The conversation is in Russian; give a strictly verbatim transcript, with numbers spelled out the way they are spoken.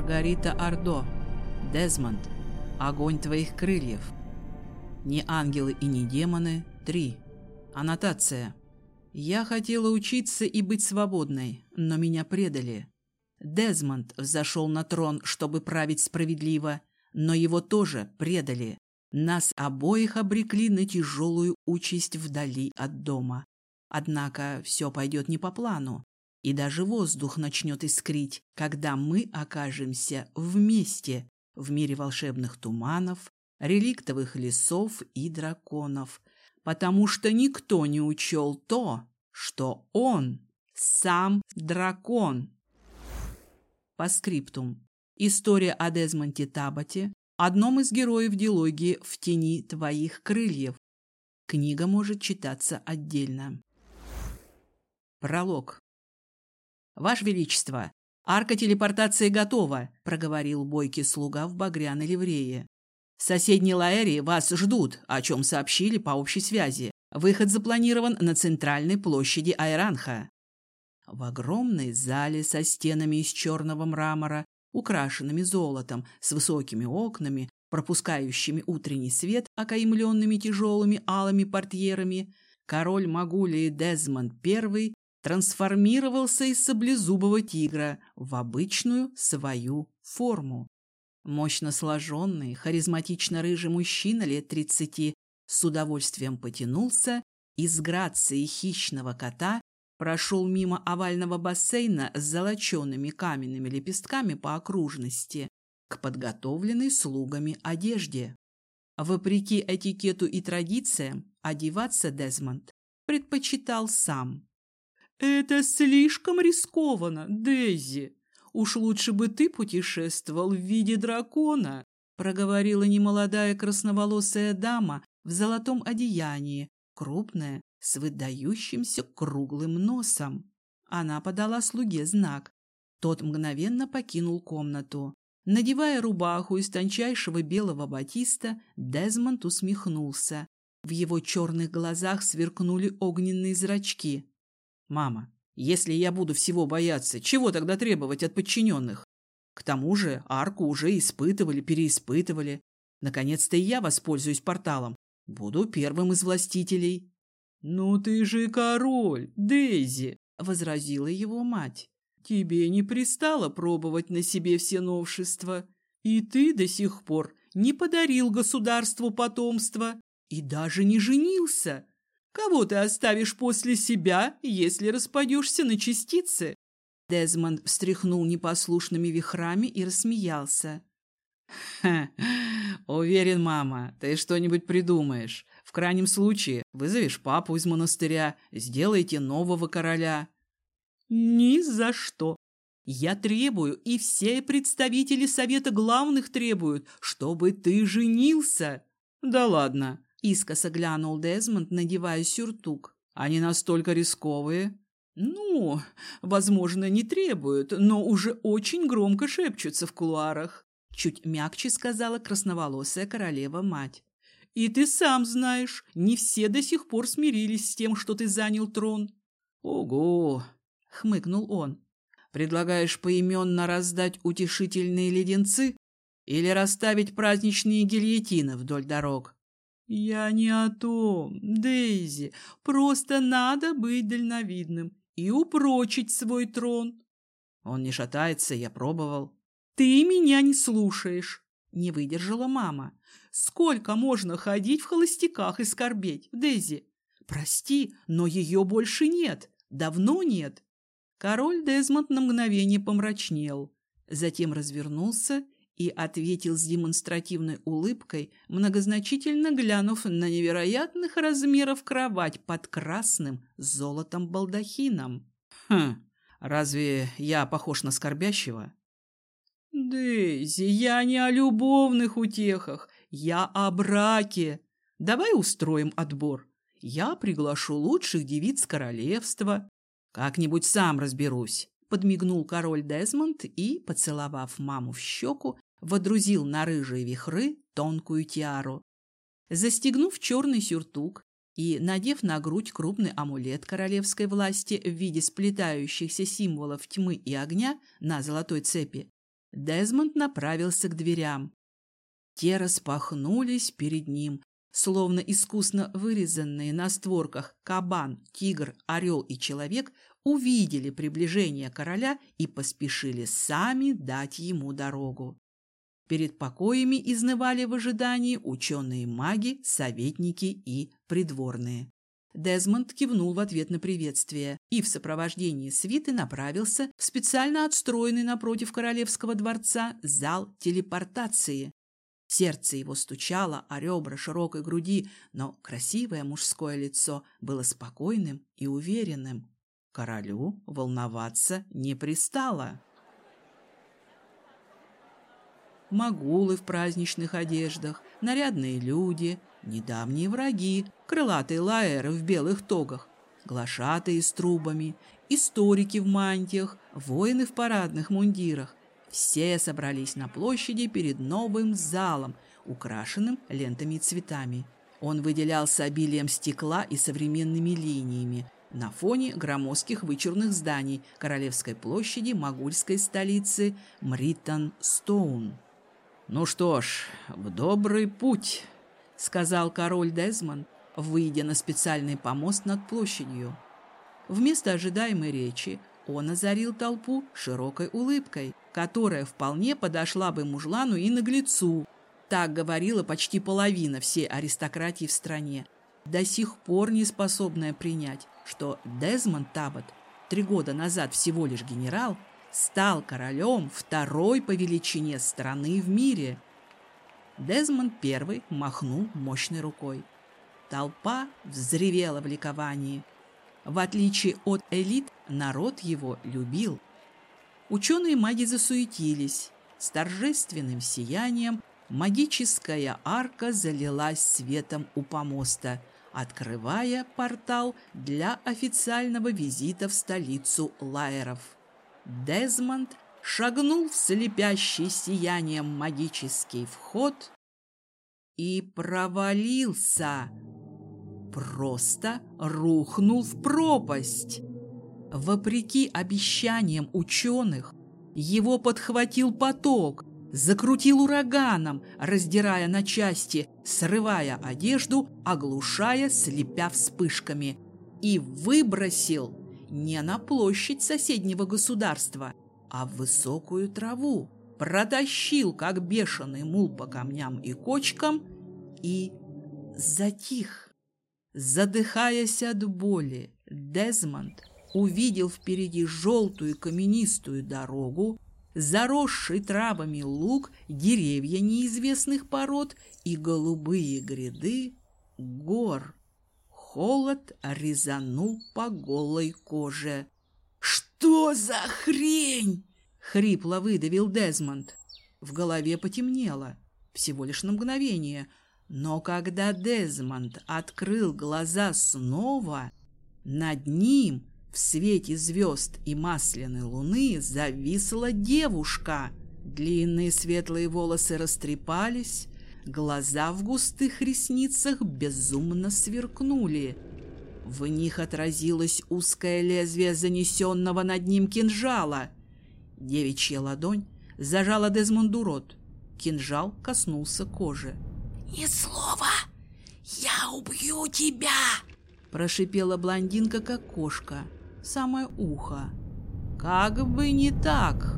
Маргарита Ардо. Дезмонд. Огонь твоих крыльев. Не ангелы и не демоны. Три. Аннотация. Я хотела учиться и быть свободной, но меня предали. Дезмонд взошел на трон, чтобы править справедливо, но его тоже предали. Нас обоих обрекли на тяжелую участь вдали от дома. Однако все пойдет не по плану, и даже воздух начнет искрить, когда мы окажемся вместе в мире волшебных туманов, реликтовых лесов и драконов, потому что никто не учел то, что он сам дракон. По скриптум. История о Дезмонде Табботе, одном из героев дилогии «В тени твоих крыльев». Книга может читаться отдельно. Пролог. «Ваше Величество, арка телепортации готова», — проговорил бойкий слуга в багряной ливрее. «В соседней Лаэрии вас ждут, о чем сообщили по общей связи. Выход запланирован на центральной площади Айранха». В огромной зале со стенами из черного мрамора, украшенными золотом, с высокими окнами, пропускающими утренний свет, окаймленными тяжелыми алыми портьерами, король Магулии Дезмонд I трансформировался из саблезубого тигра в обычную свою форму. Мощно сложенный, харизматично-рыжий мужчина лет тридцати с удовольствием потянулся и с грацией хищного кота прошел мимо овального бассейна с золочеными каменными лепестками по окружности к подготовленной слугами одежде. Вопреки этикету и традициям, одеваться Дезмонд предпочитал сам. «Это слишком рискованно, Дейзи. Уж лучше бы ты путешествовал в виде дракона», проговорила немолодая красноволосая дама в золотом одеянии, крупная, с выдающимся круглым носом. Она подала слуге знак. Тот мгновенно покинул комнату. Надевая рубаху из тончайшего белого батиста, Дезмонд усмехнулся. В его черных глазах сверкнули огненные зрачки. «Мама, если я буду всего бояться, чего тогда требовать от подчиненных? К тому же арку уже испытывали, переиспытывали. Наконец-то и я воспользуюсь порталом. Буду первым из властителей». «Ну ты же король, Дейзи!» — возразила его мать. «Тебе не пристало пробовать на себе все новшества. И ты до сих пор не подарил государству потомство и даже не женился. Кого ты оставишь после себя, если распадешься на частицы?» Дезмонд встряхнул непослушными вихрами и рассмеялся. «Ха, уверен, мама, ты что-нибудь придумаешь. В крайнем случае вызовешь папу из монастыря, сделаете нового короля». «Ни за что. Я требую, и все представители Совета Главных требуют, чтобы ты женился». «Да ладно», — искоса глянул Дезмонд, надевая сюртук. «Они настолько рисковые». «Ну, возможно, не требуют, но уже очень громко шепчутся в кулуарах», — чуть мягче сказала красноволосая королева-мать. «И ты сам знаешь, не все до сих пор смирились с тем, что ты занял трон». «Ого!» — хмыкнул он. «Предлагаешь поименно раздать утешительные леденцы или расставить праздничные гильотины вдоль дорог?» «Я не о том, Дейзи. Просто надо быть дальновидным и упрочить свой трон». «Он не шатается, я пробовал». «Ты меня не слушаешь», — не выдержала мама. «Сколько можно ходить в холостяках и скорбеть, Дейзи? Прости, но ее больше нет. Давно нет». Король Дезмонд на мгновение помрачнел, затем развернулся и ответил с демонстративной улыбкой, многозначительно глянув на невероятных размеров кровать под красным золотом балдахином. «Хм, разве я похож на скорбящего?» «Дейзи, я не о любовных утехах, я о браке. Давай устроим отбор. Я приглашу лучших девиц королевства». «Как-нибудь сам разберусь», — подмигнул король Дезмонд и, поцеловав маму в щеку, водрузил на рыжие вихры тонкую тиару. Застегнув черный сюртук и надев на грудь крупный амулет королевской власти в виде сплетающихся символов тьмы и огня на золотой цепи, Дезмонд направился к дверям. Те распахнулись перед ним, словно искусно вырезанные на створках кабан, тигр, орел и человек увидели приближение короля и поспешили сами дать ему дорогу. Перед покоями изнывали в ожидании ученые-маги, советники и придворные. Дезмонд кивнул в ответ на приветствие и в сопровождении свиты направился в специально отстроенный напротив королевского дворца зал телепортации. Сердце его стучало о ребра широкой груди, но красивое мужское лицо было спокойным и уверенным. Королю волноваться не пристало. Магулы в праздничных одеждах, нарядные люди, недавние враги, крылатые лаэры в белых тогах, глашатые с трубами, историки в мантиях, воины в парадных мундирах. Все собрались на площади перед новым залом, украшенным лентами и цветами. Он выделялся обилием стекла и современными линиями на фоне громоздких вычурных зданий Королевской площади магульской столицы Мриттон-Стоун. «Ну что ж, в добрый путь», — сказал король Дезмонд, выйдя на специальный помост над площадью. Вместо ожидаемой речи он озарил толпу широкой улыбкой, которая вполне подошла бы мужлану и наглецу. Так говорила почти половина всей аристократии в стране, до сих пор не способная принять, что Дезмонд Таббот, три года назад всего лишь генерал, стал королем второй по величине страны в мире. Дезмонд первый махнул мощной рукой. Толпа взревела в ликовании. В отличие от элит, народ его любил. Ученые-маги засуетились. С торжественным сиянием магическая арка залилась светом у помоста, открывая портал для официального визита в столицу лаэров. Дезмонд шагнул в слепящий сиянием магический вход и провалился. Просто рухнул в пропасть. Вопреки обещаниям ученых, его подхватил поток, закрутил ураганом, раздирая на части, срывая одежду, оглушая, слепя вспышками, и выбросил не на площадь соседнего государства, а в высокую траву, протащил, как бешеный мул, по камням и кочкам и затих. Задыхаясь от боли, Дезмонд увидел впереди желтую каменистую дорогу, заросший травами луг, деревья неизвестных пород и голубые гряды гор. Холод резанул по голой коже. «Что за хрень?» — хрипло выдавил Дезмонд. В голове потемнело, всего лишь на мгновение, но когда Дезмонд открыл глаза снова, над ним в свете звезд и масляной луны зависла девушка. Длинные светлые волосы растрепались, глаза в густых ресницах безумно сверкнули. В них отразилось узкое лезвие занесенного над ним кинжала. Девичья ладонь зажала Дезмонду рот. Кинжал коснулся кожи. «Ни слова! Я убью тебя!» Прошипела блондинка, как кошка, самое ухо. «Как бы не так!»